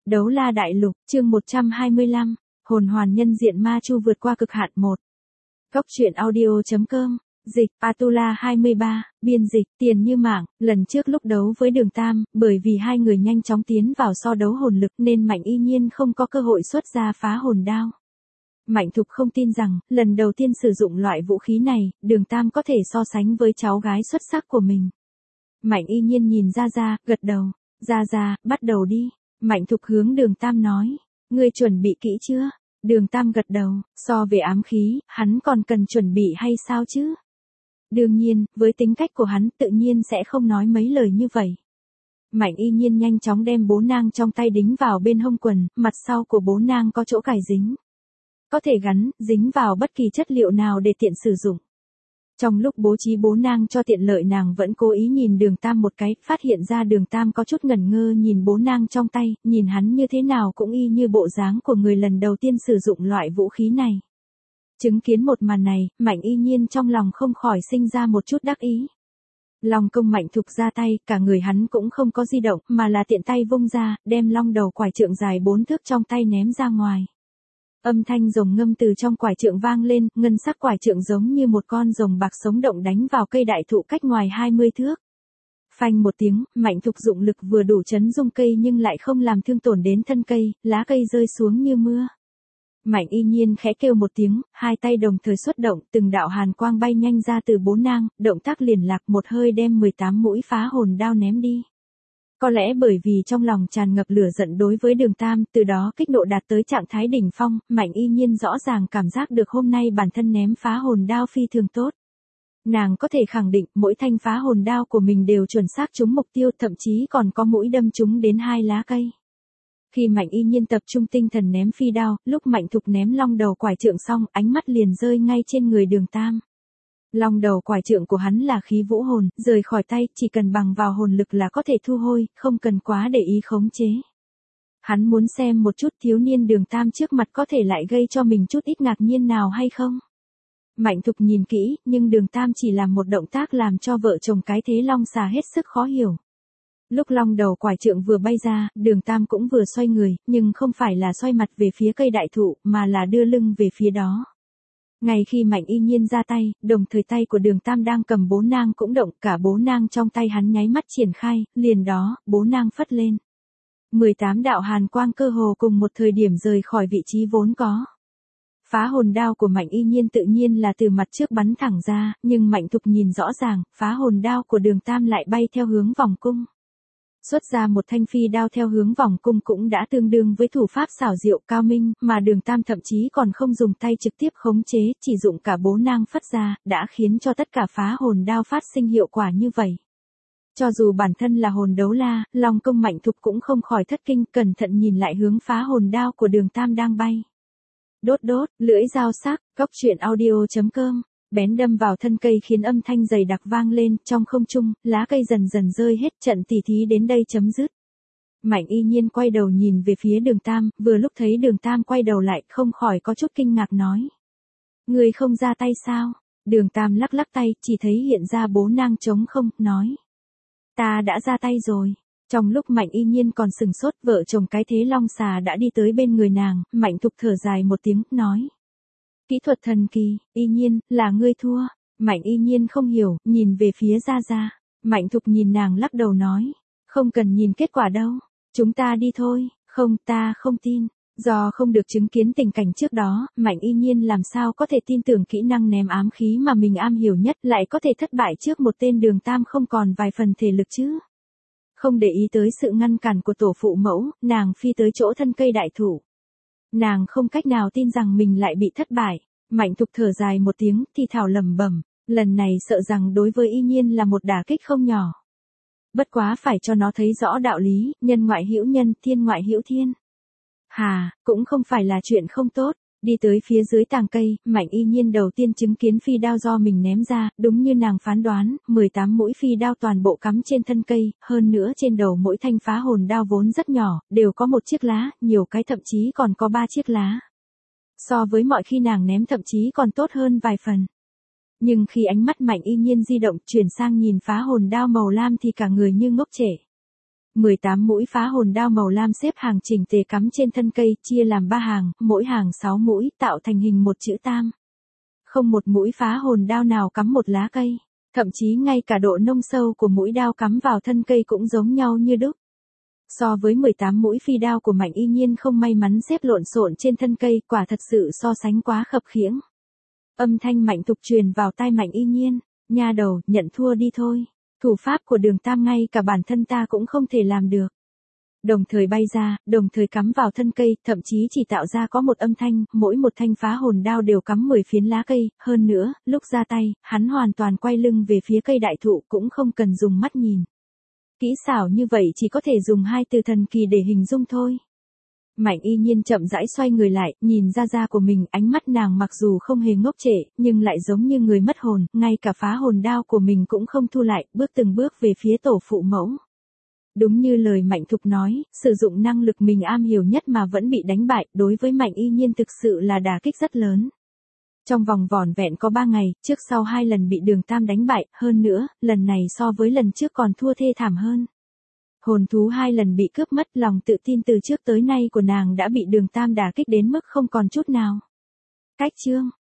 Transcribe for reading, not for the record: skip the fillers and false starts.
Đấu La Đại Lục, chương 125, hồn hoàn nhân diện ma chu vượt qua cực hạn 1. Góc truyện audio.com, dịch, Atula 23, biên dịch, Tiền Như Mảng. Lần trước lúc đấu với Đường Tam, bởi vì hai người nhanh chóng tiến vào so đấu hồn lực nên Mạnh Y Nhiên không có cơ hội xuất ra phá hồn đao. Mạnh Thục không tin rằng, lần đầu tiên sử dụng loại vũ khí này, Đường Tam có thể so sánh với cháu gái xuất sắc của mình. Mạnh Y Nhiên nhìn Ra, gật đầu. Ra, bắt đầu đi. Mạnh Thục hướng Đường Tam nói, ngươi chuẩn bị kỹ chưa? Đường Tam gật đầu, so về ám khí, hắn còn cần chuẩn bị hay sao chứ? Đương nhiên, với tính cách của hắn tự nhiên sẽ không nói mấy lời như vậy. Mạnh Y Nhiên nhanh chóng đem bố nang trong tay đính vào bên hông quần, mặt sau của bố nang có chỗ cài dính. Có thể gắn, dính vào bất kỳ chất liệu nào để tiện sử dụng. Trong lúc bố trí bố nang cho tiện lợi nàng vẫn cố ý nhìn Đường Tam một cái, phát hiện ra Đường Tam có chút ngẩn ngơ nhìn bố nang trong tay, nhìn hắn như thế nào cũng y như bộ dáng của người lần đầu tiên sử dụng loại vũ khí này. Chứng kiến một màn này, Mạnh Y Nhiên trong lòng không khỏi sinh ra một chút đắc ý. Long công Mạnh Thục ra tay, cả người hắn cũng không có di động, mà là tiện tay vung ra, đem long đầu quải trượng dài 4 thước trong tay ném ra ngoài. Âm thanh rồng ngâm từ trong quải trượng vang lên, ngân sắc quải trượng giống như một con rồng bạc sống động đánh vào cây đại thụ cách ngoài 20 thước. Phanh một tiếng, Mạnh Thục dụng lực vừa đủ chấn rung cây nhưng lại không làm thương tổn đến thân cây, lá cây rơi xuống như mưa. Mạnh Y Nhiên khẽ kêu một tiếng, hai tay đồng thời xuất động, từng đạo hàn quang bay nhanh ra từ bố nang, động tác liền lạc một hơi đem 18 mũi phá hồn đao ném đi. Có lẽ bởi vì trong lòng tràn ngập lửa giận đối với Đường Tam, từ đó kích nộ đạt tới trạng thái đỉnh phong, Mạnh Y Nhiên rõ ràng cảm giác được hôm nay bản thân ném phá hồn đao phi thường tốt. Nàng có thể khẳng định mỗi thanh phá hồn đao của mình đều chuẩn xác trúng mục tiêu, thậm chí còn có mũi đâm trúng đến 2 lá cây. Khi Mạnh Y Nhiên tập trung tinh thần ném phi đao, lúc Mạnh Thục ném long đầu quải trượng xong, ánh mắt liền rơi ngay trên người Đường Tam. Long đầu quải trượng của hắn là khí vũ hồn, rời khỏi tay, chỉ cần bằng vào hồn lực là có thể thu hồi, không cần quá để ý khống chế. Hắn muốn xem một chút thiếu niên Đường Tam trước mặt có thể lại gây cho mình chút ít ngạc nhiên nào hay không. Mạnh Thục nhìn kỹ, nhưng Đường Tam chỉ làm một động tác làm cho vợ chồng cái thế long xà hết sức khó hiểu. Lúc long đầu quải trượng vừa bay ra, Đường Tam cũng vừa xoay người, nhưng không phải là xoay mặt về phía cây đại thụ, mà là đưa lưng về phía đó. Ngay khi Mạnh Y Nhiên ra tay, đồng thời tay của Đường Tam đang cầm bố nang cũng động, cả bố nang trong tay hắn nháy mắt triển khai, liền đó, bố nang phất lên. 18 đạo hàn quang cơ hồ cùng một thời điểm rời khỏi vị trí vốn có. Phá hồn đao của Mạnh Y Nhiên tự nhiên là từ mặt trước bắn thẳng ra, nhưng Mạnh Thục nhìn rõ ràng, phá hồn đao của Đường Tam lại bay theo hướng vòng cung. Xuất ra một thanh phi đao theo hướng vòng cung cũng đã tương đương với thủ pháp xảo diệu cao minh, mà Đường Tam thậm chí còn không dùng tay trực tiếp khống chế, chỉ dụng cả bố nang phất ra, đã khiến cho tất cả phá hồn đao phát sinh hiệu quả như vậy. Cho dù bản thân là hồn đấu la, Long công Mạnh Thục cũng không khỏi thất kinh, cẩn thận nhìn lại hướng phá hồn đao của Đường Tam đang bay. Đốt, lưỡi dao sắc, góc truyện audio.com. Bén đâm vào thân cây khiến âm thanh dày đặc vang lên, trong không trung, lá cây dần dần rơi hết, trận tỉ thí đến đây chấm dứt. Mạnh Y Nhiên quay đầu nhìn về phía Đường Tam, vừa lúc thấy Đường Tam quay đầu lại, không khỏi có chút kinh ngạc nói. Người không ra tay sao? Đường Tam lắc tay, chỉ thấy hiện ra bố nang trống không, nói. Ta đã ra tay rồi. Trong lúc Mạnh Y Nhiên còn sừng sốt, vợ chồng cái thế long xà đã đi tới bên người nàng, Mạnh Thục thở dài một tiếng, nói. Kỹ thuật thần kỳ, Y Nhiên, là ngươi thua. Mạnh Y Nhiên không hiểu, nhìn về phía Ra. Mạnh Thục nhìn nàng lắc đầu nói. Không cần nhìn kết quả đâu. Chúng ta đi thôi. Không, ta không tin. Do không được chứng kiến tình cảnh trước đó, Mạnh Y Nhiên làm sao có thể tin tưởng kỹ năng ném ám khí mà mình am hiểu nhất lại có thể thất bại trước một tên Đường Tam không còn vài phần thể lực chứ. Không để ý tới sự ngăn cản của tổ phụ mẫu, nàng phi tới chỗ thân cây đại thụ. Nàng không cách nào tin rằng mình lại bị thất bại. Mạnh Thục thở dài một tiếng, thì thào lẩm bẩm, lần này sợ rằng đối với Y Nhiên là một đả kích không nhỏ. Bất quá phải cho nó thấy rõ đạo lý, nhân ngoại hữu nhân, thiên ngoại hữu thiên. Cũng không phải là chuyện không tốt. Đi tới phía dưới tàng cây, Mạnh Y Nhiên đầu tiên chứng kiến phi đao do mình ném ra, đúng như nàng phán đoán, 18 mũi phi đao toàn bộ cắm trên thân cây, hơn nữa trên đầu mỗi thanh phá hồn đao vốn rất nhỏ, đều có một chiếc lá, nhiều cái thậm chí còn có 3 chiếc lá. So với mọi khi nàng ném thậm chí còn tốt hơn vài phần. Nhưng khi ánh mắt Mạnh Y Nhiên di động chuyển sang nhìn phá hồn đao màu lam thì cả người như ngốc trệ. 18 mũi phá hồn đao màu lam xếp hàng chỉnh tề cắm trên thân cây, chia làm 3 hàng, mỗi hàng 6 mũi, tạo thành hình một chữ tam. Không một mũi phá hồn đao nào cắm một lá cây, thậm chí ngay cả độ nông sâu của mũi đao cắm vào thân cây cũng giống nhau như đúc. So với 18 mũi phi đao của Mạnh Y Nhiên không may mắn xếp lộn xộn trên thân cây, quả thật sự so sánh quá khập khiễng. Âm thanh Mạnh Thục truyền vào tai Mạnh Y Nhiên, nha đầu, nhận thua đi thôi. Thủ pháp của Đường Tam ngay cả bản thân ta cũng không thể làm được. Đồng thời bay ra, đồng thời cắm vào thân cây, thậm chí chỉ tạo ra có một âm thanh, mỗi một thanh phá hồn đao đều cắm 10 phiến lá cây, hơn nữa, lúc ra tay, hắn hoàn toàn quay lưng về phía cây đại thụ cũng không cần dùng mắt nhìn. Kỹ xảo như vậy chỉ có thể dùng 2 từ thần kỳ để hình dung thôi. Mạnh Y Nhiên chậm rãi xoay người lại, nhìn ra da của mình, ánh mắt nàng mặc dù không hề ngốc trệ, nhưng lại giống như người mất hồn, ngay cả phá hồn đao của mình cũng không thu lại, bước từng bước về phía tổ phụ mẫu. Đúng như lời Mạnh Thục nói, sử dụng năng lực mình am hiểu nhất mà vẫn bị đánh bại, đối với Mạnh Y Nhiên thực sự là đả kích rất lớn. Trong vòng vỏn vẹn có 3 ngày, trước sau 2 lần bị Đường Tam đánh bại, hơn nữa, lần này so với lần trước còn thua thê thảm hơn. Hồn thú 2 lần bị cướp mất, lòng tự tin từ trước tới nay của nàng đã bị Đường Tam đả kích đến mức không còn chút nào. Cách chương